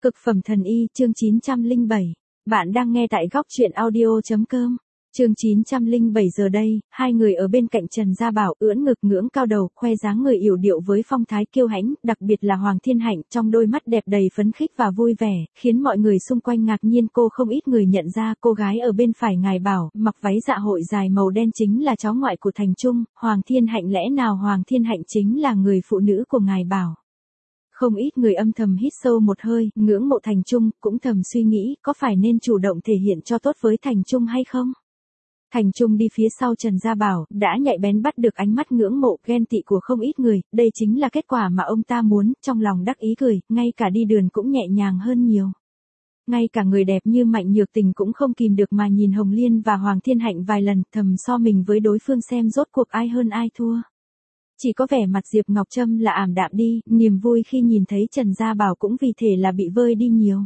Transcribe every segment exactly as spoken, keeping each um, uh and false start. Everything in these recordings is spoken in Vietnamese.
Cực phẩm thần y, chương chín trăm lẻ bảy. Bạn đang nghe tại góc truyện audio chấm com. Chương chín trăm lẻ bảy giờ đây, hai người ở bên cạnh Trần Gia Bảo ưỡn ngực ngưỡng cao đầu, khoe dáng người yểu điệu với phong thái kiêu hãnh, đặc biệt là Hoàng Thiên Hạnh trong đôi mắt đẹp đầy phấn khích và vui vẻ, khiến mọi người xung quanh ngạc nhiên. Cô không ít người nhận ra cô gái ở bên phải ngài Bảo, mặc váy dạ hội dài màu đen chính là cháu ngoại của Thành Trung, Hoàng Thiên Hạnh. Lẽ nào Hoàng Thiên Hạnh chính là người phụ nữ của ngài Bảo? Không ít người âm thầm hít sâu một hơi, ngưỡng mộ Thành Trung, cũng thầm suy nghĩ có phải nên chủ động thể hiện cho tốt với Thành Trung hay không. Thành Trung đi phía sau Trần Gia Bảo, đã nhạy bén bắt được ánh mắt ngưỡng mộ, ghen tị của không ít người, đây chính là kết quả mà ông ta muốn, trong lòng đắc ý cười, ngay cả đi đường cũng nhẹ nhàng hơn nhiều. Ngay cả người đẹp như Mạnh Nhược Tình cũng không kìm được mà nhìn Hồng Liên và Hoàng Thiên Hạnh vài lần, thầm so mình với đối phương xem rốt cuộc ai hơn ai thua. Chỉ có vẻ mặt Diệp Ngọc Trâm là ảm đạm đi, niềm vui khi nhìn thấy Trần Gia Bảo cũng vì thế là bị vơi đi nhiều.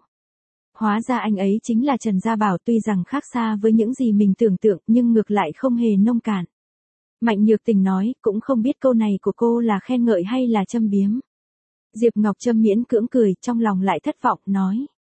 Hóa ra anh ấy chính là Trần Gia Bảo, tuy rằng khác xa với những gì mình tưởng tượng nhưng ngược lại không hề nông cạn. Mạnh Nhược Tình nói, cũng không biết câu này của cô là khen ngợi hay là châm biếm. Diệp Ngọc Trâm miễn cưỡng cười, trong lòng lại thất vọng, nói.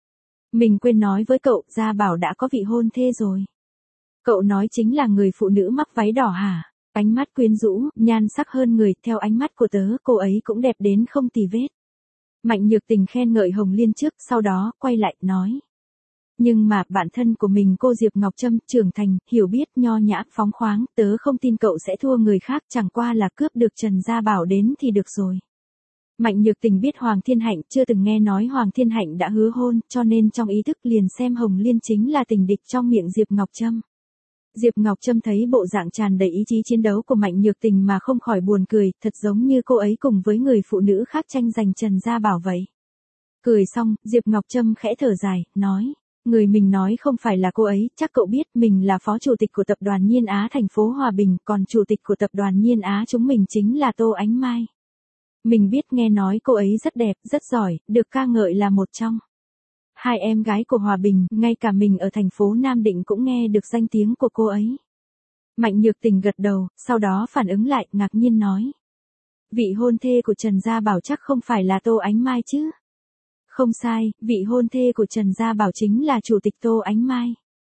Mình quên nói với cậu, Gia Bảo đã có vị hôn thê rồi. Cậu nói chính là người phụ nữ mắc váy đỏ hả? Ánh mắt quyến rũ, nhan sắc hơn người, theo ánh mắt của tớ, cô ấy cũng đẹp đến không tì vết. Mạnh Nhược Tình khen ngợi Hồng Liên trước, sau đó, quay lại, nói. Nhưng mà, bản thân của mình cô Diệp Ngọc Trâm, trưởng thành, hiểu biết, nho nhã, phóng khoáng, tớ không tin cậu sẽ thua người khác, chẳng qua là cướp được Trần Gia Bảo đến thì được rồi. Mạnh Nhược Tình biết Hoàng Thiên Hạnh, chưa từng nghe nói Hoàng Thiên Hạnh đã hứa hôn, cho nên trong ý thức liền xem Hồng Liên chính là tình địch trong miệng Diệp Ngọc Trâm. Diệp Ngọc Trâm thấy bộ dạng tràn đầy ý chí chiến đấu của Mạnh Nhược Tình mà không khỏi buồn cười, thật giống như cô ấy cùng với người phụ nữ khác tranh giành Trần Gia Bảo vậy. Cười xong, Diệp Ngọc Trâm khẽ thở dài, nói, người mình nói không phải là cô ấy, chắc cậu biết mình là phó chủ tịch của tập đoàn Nhiên Á thành phố Hòa Bình, còn chủ tịch của tập đoàn Nhiên Á chúng mình chính là Tô Ánh Mai. Mình biết, nghe nói cô ấy rất đẹp, rất giỏi, được ca ngợi là một trong hai em gái của Hòa Bình, ngay cả mình ở thành phố Nam Định cũng nghe được danh tiếng của cô ấy. Mạnh Nhược Tình gật đầu, sau đó phản ứng lại, ngạc nhiên nói. Vị hôn thê của Trần Gia Bảo chắc không phải là Tô Ánh Mai chứ? Không sai, vị hôn thê của Trần Gia Bảo chính là chủ tịch Tô Ánh Mai.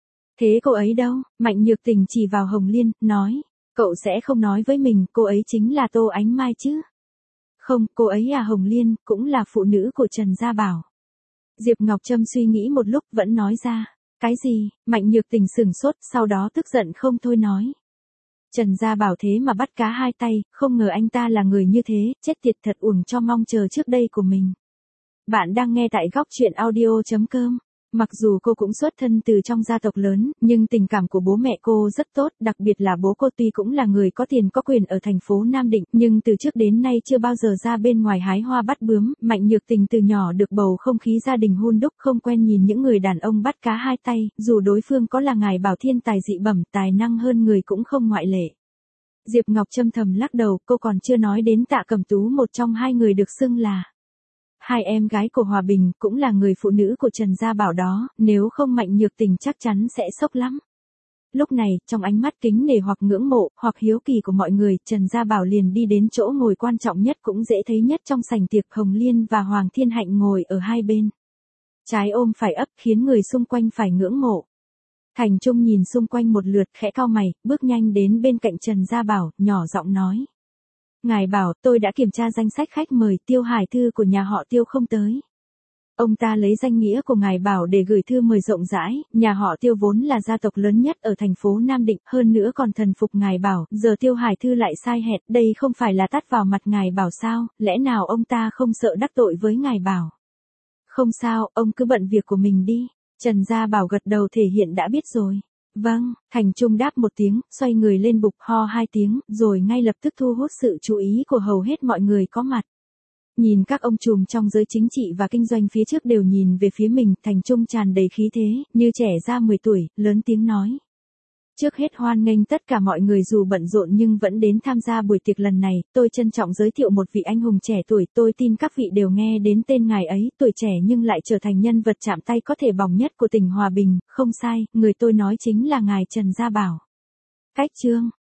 Thế cô ấy đâu? Mạnh Nhược Tình chỉ vào Hồng Liên, nói. Cậu sẽ không nói với mình, cô ấy chính là Tô Ánh Mai chứ? Không, cô ấy à? Hồng Liên, cũng là phụ nữ của Trần Gia Bảo. Diệp Ngọc Trâm suy nghĩ một lúc vẫn nói ra. Cái gì? Mạnh Nhược Tình sửng sốt, sau đó tức giận không thôi nói. Trần Gia Bảo thế mà bắt cá hai tay, không ngờ anh ta là người như thế, chết tiệt thật, uổng cho mong chờ trước đây của mình. Bạn đang nghe tại góc truyện audio chấm com. Mặc dù cô cũng xuất thân từ trong gia tộc lớn, nhưng tình cảm của bố mẹ cô rất tốt, đặc biệt là bố cô tuy cũng là người có tiền có quyền ở thành phố Nam Định, nhưng từ trước đến nay chưa bao giờ ra bên ngoài hái hoa bắt bướm. Mạnh Nhược Tình từ nhỏ được bầu không khí gia đình hun đúc, không quen nhìn những người đàn ông bắt cá hai tay, dù đối phương có là ngài Bảo thiên tài dị bẩm, tài năng hơn người cũng không ngoại lệ. Diệp Ngọc Trâm thầm lắc đầu, cô còn chưa nói đến Tạ Cẩm Tú, một trong hai người được xưng là hai em gái của Hòa Bình, cũng là người phụ nữ của Trần Gia Bảo đó, nếu không Mạnh Nhược Tình chắc chắn sẽ sốc lắm. Lúc này, trong ánh mắt kính nể hoặc ngưỡng mộ, hoặc hiếu kỳ của mọi người, Trần Gia Bảo liền đi đến chỗ ngồi quan trọng nhất cũng dễ thấy nhất trong sảnh tiệc. Hồng Liên và Hoàng Thiên Hạnh ngồi ở hai bên. Trái ôm phải ấp, khiến người xung quanh phải ngưỡng mộ. Thành Trung nhìn xung quanh một lượt, khẽ cau mày, bước nhanh đến bên cạnh Trần Gia Bảo, nhỏ giọng nói. Ngài Bảo, tôi đã kiểm tra danh sách khách mời, Tiêu Hải Thư của nhà họ Tiêu không tới. Ông ta lấy danh nghĩa của ngài Bảo để gửi thư mời rộng rãi, nhà họ Tiêu vốn là gia tộc lớn nhất ở thành phố Nam Định, hơn nữa còn thần phục ngài Bảo, giờ Tiêu Hải Thư lại sai hẹn, đây không phải là tát vào mặt ngài Bảo sao, lẽ nào ông ta không sợ đắc tội với ngài Bảo? Không sao, ông cứ bận việc của mình đi. Trần Gia Bảo gật đầu thể hiện đã biết rồi. Vâng, Thành Trung đáp một tiếng, xoay người lên bục ho hai tiếng, rồi ngay lập tức thu hút sự chú ý của hầu hết mọi người có mặt. Nhìn các ông trùm trong giới chính trị và kinh doanh phía trước đều nhìn về phía mình, Thành Trung tràn đầy khí thế, như trẻ ra mười tuổi, lớn tiếng nói. Trước hết hoan nghênh tất cả mọi người dù bận rộn nhưng vẫn đến tham gia buổi tiệc lần này, tôi trân trọng giới thiệu một vị anh hùng trẻ tuổi, tôi tin các vị đều nghe đến tên ngài ấy, tuổi trẻ nhưng lại trở thành nhân vật chạm tay có thể bỏng nhất của tỉnh Hòa Bình, không sai, người tôi nói chính là ngài Trần Gia Bảo. Cách chương,